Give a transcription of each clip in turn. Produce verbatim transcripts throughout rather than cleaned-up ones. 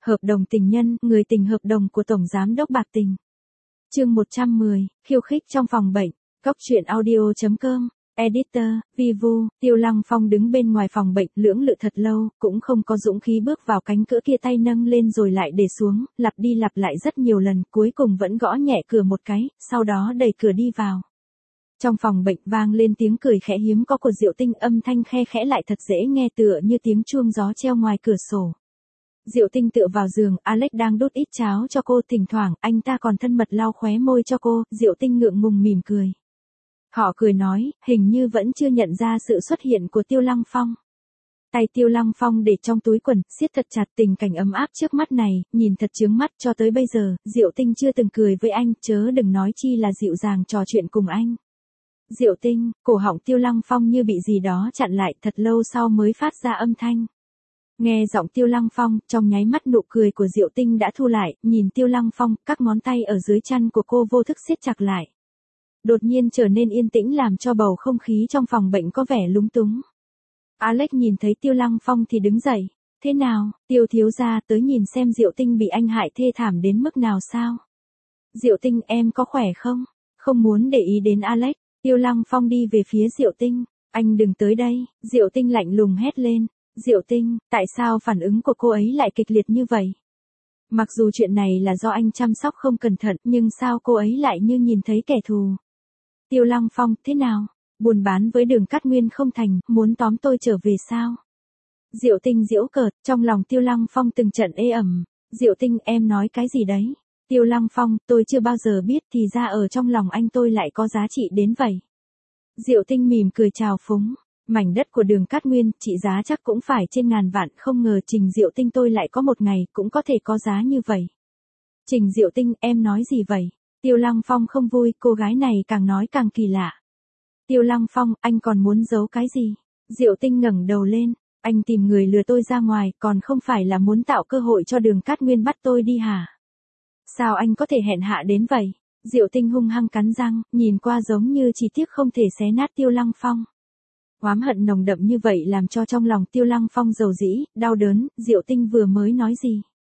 Hợp đồng tình nhân, người tình hợp đồng của Tổng Giám đốc Bạc Tình. Chương một trăm mười, khiêu khích trong phòng bệnh. Góc truyện audio chấm com. Editor, Vivu. Tiêu Lăng Phong đứng bên ngoài phòng bệnh lưỡng lự thật lâu, cũng không có dũng khí bước vào cánh cửa kia, tay nâng lên rồi lại để xuống, lặp đi lặp lại rất nhiều lần, cuối cùng vẫn gõ nhẹ cửa một cái, sau đó đẩy cửa đi vào. Trong phòng bệnh vang lên tiếng cười khẽ hiếm có của Diệu Tinh, âm thanh khe khẽ lại thật dễ nghe, tựa như tiếng chuông gió treo ngoài cửa sổ. Diệu Tinh tựa vào giường, Alex đang đút ít cháo cho cô, thỉnh thoảng anh ta còn thân mật lau khóe môi cho cô. Diệu Tinh ngượng ngùng mỉm cười. Họ cười nói, hình như vẫn chưa nhận ra sự xuất hiện của Tiêu Lăng Phong. Tay Tiêu Lăng Phong để trong túi quần, siết thật chặt, tình cảnh ấm áp trước mắt này, nhìn thật chướng mắt. Cho tới bây giờ, Diệu Tinh chưa từng cười với anh, chớ đừng nói chi là dịu dàng trò chuyện cùng anh. Diệu Tinh, cổ họng Tiêu Lăng Phong như bị gì đó chặn lại, thật lâu sau mới phát ra âm thanh. Nghe giọng Tiêu Lăng Phong, trong nháy mắt nụ cười của Diệu Tinh đã thu lại, nhìn Tiêu Lăng Phong, các ngón tay ở dưới chăn của cô vô thức siết chặt lại. Đột nhiên trở nên yên tĩnh làm cho bầu không khí trong phòng bệnh có vẻ lúng túng. Alex nhìn thấy Tiêu Lăng Phong thì đứng dậy. Thế nào, Tiêu thiếu gia, tới nhìn xem Diệu Tinh bị anh hại thê thảm đến mức nào sao? Diệu Tinh, em có khỏe không? Không muốn để ý đến Alex, Tiêu Lăng Phong đi về phía Diệu Tinh. Anh đừng tới đây, Diệu Tinh lạnh lùng hét lên. Diệu Tinh, tại sao phản ứng của cô ấy lại kịch liệt như vậy? Mặc dù chuyện này là do anh chăm sóc không cẩn thận, nhưng sao cô ấy lại như nhìn thấy kẻ thù? Tiêu Lăng Phong, thế nào? Buôn bán với Đường Cát Nguyên không thành, muốn tóm tôi trở về sao? Diệu Tinh giễu cợt, trong lòng Tiêu Lăng Phong từng trận ê ẩm. Diệu Tinh, em nói cái gì đấy? Tiêu Lăng Phong, tôi chưa bao giờ biết thì ra ở trong lòng anh tôi lại có giá trị đến vậy. Diệu Tinh mỉm cười chào phúng. Mảnh đất của Đường Cát Nguyên, trị giá chắc cũng phải trên ngàn vạn, không ngờ Trình Diệu Tinh tôi lại có một ngày cũng có thể có giá như vậy. Trình Diệu Tinh, em nói gì vậy? Tiêu Lăng Phong không vui, cô gái này càng nói càng kỳ lạ. Tiêu Lăng Phong, anh còn muốn giấu cái gì? Diệu Tinh ngẩng đầu lên, anh tìm người lừa tôi ra ngoài, còn không phải là muốn tạo cơ hội cho Đường Cát Nguyên bắt tôi đi hả? Sao anh có thể hèn hạ đến vậy? Diệu Tinh hung hăng cắn răng, nhìn qua giống như chỉ tiếc không thể xé nát Tiêu Lăng Phong. Oán hận nồng đậm như vậy làm cho trong lòng Tiêu Lăng Phong dầu dĩ, đau đớn. Diệu Tinh vừa mới nói gì?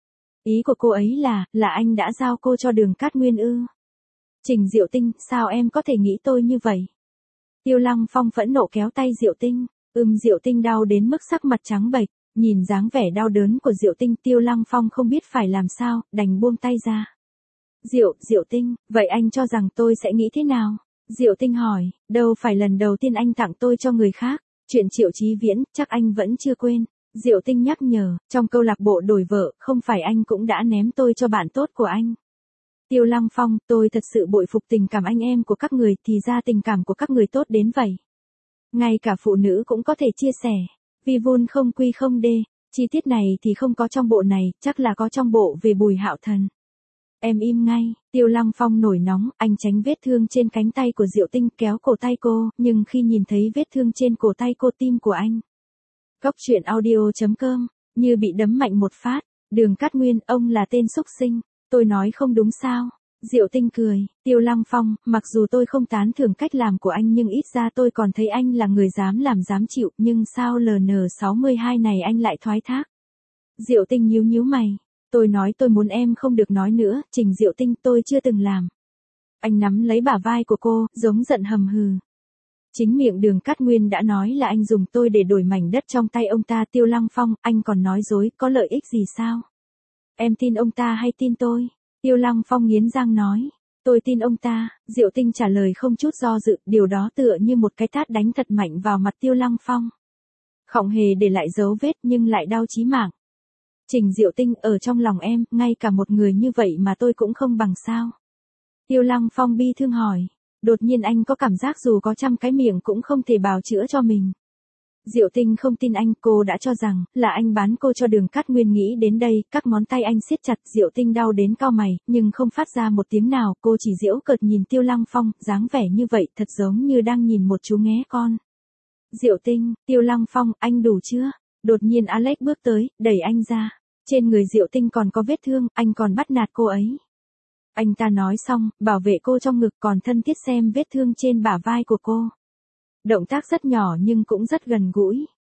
Ý của cô ấy là, là anh đã giao cô cho Đường Cát Nguyên ư? Trình Diệu Tinh, sao em có thể nghĩ tôi như vậy? Tiêu Lăng Phong phẫn nộ kéo tay Diệu Tinh, ừm Diệu Tinh đau đến mức sắc mặt trắng bệch, nhìn dáng vẻ đau đớn của Diệu Tinh, Tiêu Lăng Phong không biết phải làm sao, đành buông tay ra. Diệu, Diệu Tinh, vậy anh cho rằng tôi sẽ nghĩ thế nào? Diệu Tinh hỏi, đâu phải lần đầu tiên anh tặng tôi cho người khác, chuyện Triệu Chí Viễn, chắc anh vẫn chưa quên. Diệu Tinh nhắc nhở, trong câu lạc bộ đổi vợ, không phải anh cũng đã ném tôi cho bạn tốt của anh. Tiêu Lăng Phong, tôi thật sự bội phục tình cảm anh em của các người, thì ra tình cảm của các người tốt đến vậy. Ngay cả phụ nữ cũng có thể chia sẻ, vì vun không quy không đê, chi tiết này thì không có trong bộ này, chắc là có trong bộ về Bùi Hạo Thần. Em im ngay, Tiêu Lăng Phong nổi nóng, anh tránh vết thương trên cánh tay của Diệu Tinh, kéo cổ tay cô, nhưng khi nhìn thấy vết thương trên cổ tay cô, tim của anh. Góc truyện audio chấm com, như bị đấm mạnh một phát. Đường Cát Nguyên, ông là tên xúc sinh, tôi nói không đúng sao? Diệu Tinh cười, Tiêu Lăng Phong, mặc dù tôi không tán thưởng cách làm của anh nhưng ít ra tôi còn thấy anh là người dám làm dám chịu, nhưng sao L N sáu mươi hai này anh lại thoái thác? Diệu Tinh nhíu nhíu mày. Tôi nói tôi muốn em không được nói nữa, Trình Diệu Tinh, tôi chưa từng làm. Anh nắm lấy bả vai của cô, giống giận hầm hừ. Chính miệng Đường Cát Nguyên đã nói là anh dùng tôi để đổi mảnh đất trong tay ông ta. Tiêu Lăng Phong, anh còn nói dối, có lợi ích gì sao? Em tin ông ta hay tin tôi? Tiêu Lăng Phong nghiến răng nói. Tôi tin ông ta. Diệu Tinh trả lời không chút do dự, điều đó tựa như một cái tát đánh thật mạnh vào mặt Tiêu Lăng Phong. Không hề để lại dấu vết nhưng lại đau chí mạng. Trình Diệu Tinh, ở trong lòng em, ngay cả một người như vậy mà tôi cũng không bằng sao? Tiêu Lăng Phong bi thương hỏi. Đột nhiên anh có cảm giác dù có trăm cái miệng cũng không thể bào chữa cho mình. Diệu Tinh không tin anh, cô đã cho rằng, là anh bán cô cho Đường Cát Nguyên. Nghĩ đến đây, các ngón tay anh siết chặt. Diệu Tinh đau đến cau mày, nhưng không phát ra một tiếng nào, cô chỉ giễu cợt nhìn Tiêu Lăng Phong, dáng vẻ như vậy, thật giống như đang nhìn một chú nghé con. Diệu Tinh, Tiêu Lăng Phong, anh đủ chưa? Đột nhiên Alex bước tới, đẩy anh ra. Trên người Diệu Tinh còn có vết thương, anh còn bắt nạt cô ấy. Anh ta nói xong, bảo vệ cô trong ngực, còn thân thiết xem vết thương trên bả vai của cô. Động tác rất nhỏ nhưng cũng rất gần gũi.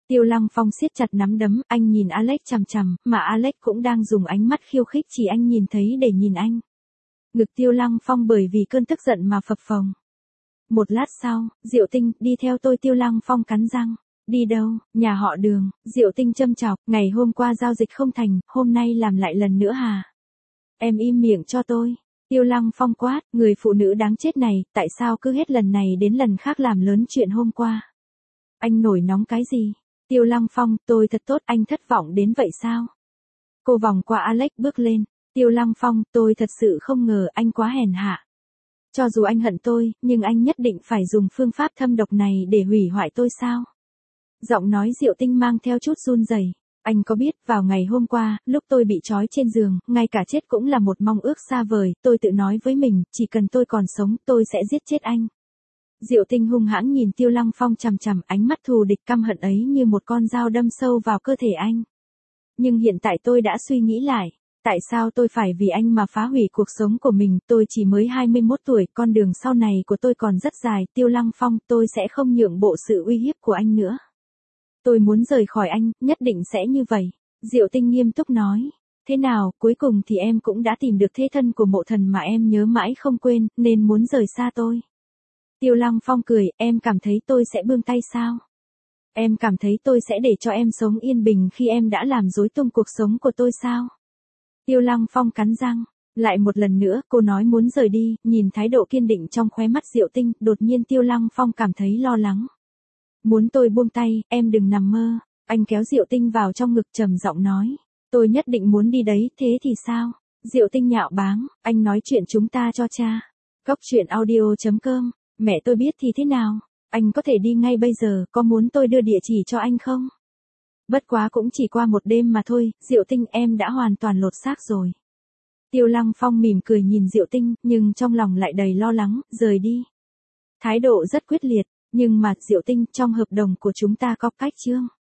Tiêu Lăng Phong siết chặt nắm đấm, anh nhìn Alex chằm chằm, mà Alex cũng đang dùng ánh mắt khiêu khích chỉ anh nhìn thấy để nhìn anh. Ngực Tiêu Lăng Phong bởi vì cơn tức giận mà phập phồng. Một lát sau, Diệu Tinh, đi theo tôi. Tiêu Lăng Phong cắn răng. Đi đâu? Nhà họ Đường. Diệu Tinh châm chọc, ngày hôm qua giao dịch không thành, hôm nay làm lại lần nữa hả? Em im miệng cho tôi. Tiêu Lăng Phong quát, người phụ nữ đáng chết này, tại sao cứ hết lần này đến lần khác làm lớn chuyện hôm qua? Anh nổi nóng cái gì? Tiêu Lăng Phong, tôi thật tốt, anh thất vọng đến vậy sao? Cô vòng qua Alex bước lên. Tiêu Lăng Phong, tôi thật sự không ngờ anh quá hèn hạ. Cho dù anh hận tôi, nhưng anh nhất định phải dùng phương pháp thâm độc này để hủy hoại tôi sao? Giọng nói Diệu Tinh mang theo chút run rẩy. Anh có biết, vào ngày hôm qua, lúc tôi bị trói trên giường, ngay cả chết cũng là một mong ước xa vời, tôi tự nói với mình, chỉ cần tôi còn sống, tôi sẽ giết chết anh. Diệu Tinh hung hãn nhìn Tiêu Lăng Phong chằm chằm, ánh mắt thù địch căm hận ấy như một con dao đâm sâu vào cơ thể anh. Nhưng hiện tại tôi đã suy nghĩ lại. Tại sao tôi phải vì anh mà phá hủy cuộc sống của mình? Tôi chỉ mới hai mươi mốt tuổi, con đường sau này của tôi còn rất dài. Tiêu Lăng Phong, tôi sẽ không nhượng bộ sự uy hiếp của anh nữa. Tôi muốn rời khỏi anh, nhất định sẽ như vậy. Diệu Tinh nghiêm túc nói. Thế nào, cuối cùng thì em cũng đã tìm được thế thân của mộ thần mà em nhớ mãi không quên, nên muốn rời xa tôi. Tiêu Lăng Phong cười, em cảm thấy tôi sẽ buông tay sao? Em cảm thấy tôi sẽ để cho em sống yên bình khi em đã làm rối tung cuộc sống của tôi sao? Tiêu Lăng Phong cắn răng. Lại một lần nữa, cô nói muốn rời đi, nhìn thái độ kiên định trong khóe mắt Diệu Tinh, đột nhiên Tiêu Lăng Phong cảm thấy lo lắng. Muốn tôi buông tay, em đừng nằm mơ. Anh kéo Diệu Tinh vào trong ngực trầm giọng nói. Tôi nhất định muốn đi đấy, thế thì sao? Diệu Tinh nhạo báng, anh nói chuyện chúng ta cho cha. Góc truyện audio chấm com, mẹ tôi biết thì thế nào? Anh có thể đi ngay bây giờ, có muốn tôi đưa địa chỉ cho anh không? Bất quá cũng chỉ qua một đêm mà thôi, Diệu Tinh, em đã hoàn toàn lột xác rồi. Tiêu Lăng Phong mỉm cười nhìn Diệu Tinh, nhưng trong lòng lại đầy lo lắng, rời đi. Thái độ rất quyết liệt, nhưng mà Diệu Tinh, trong hợp đồng của chúng ta có cách chương.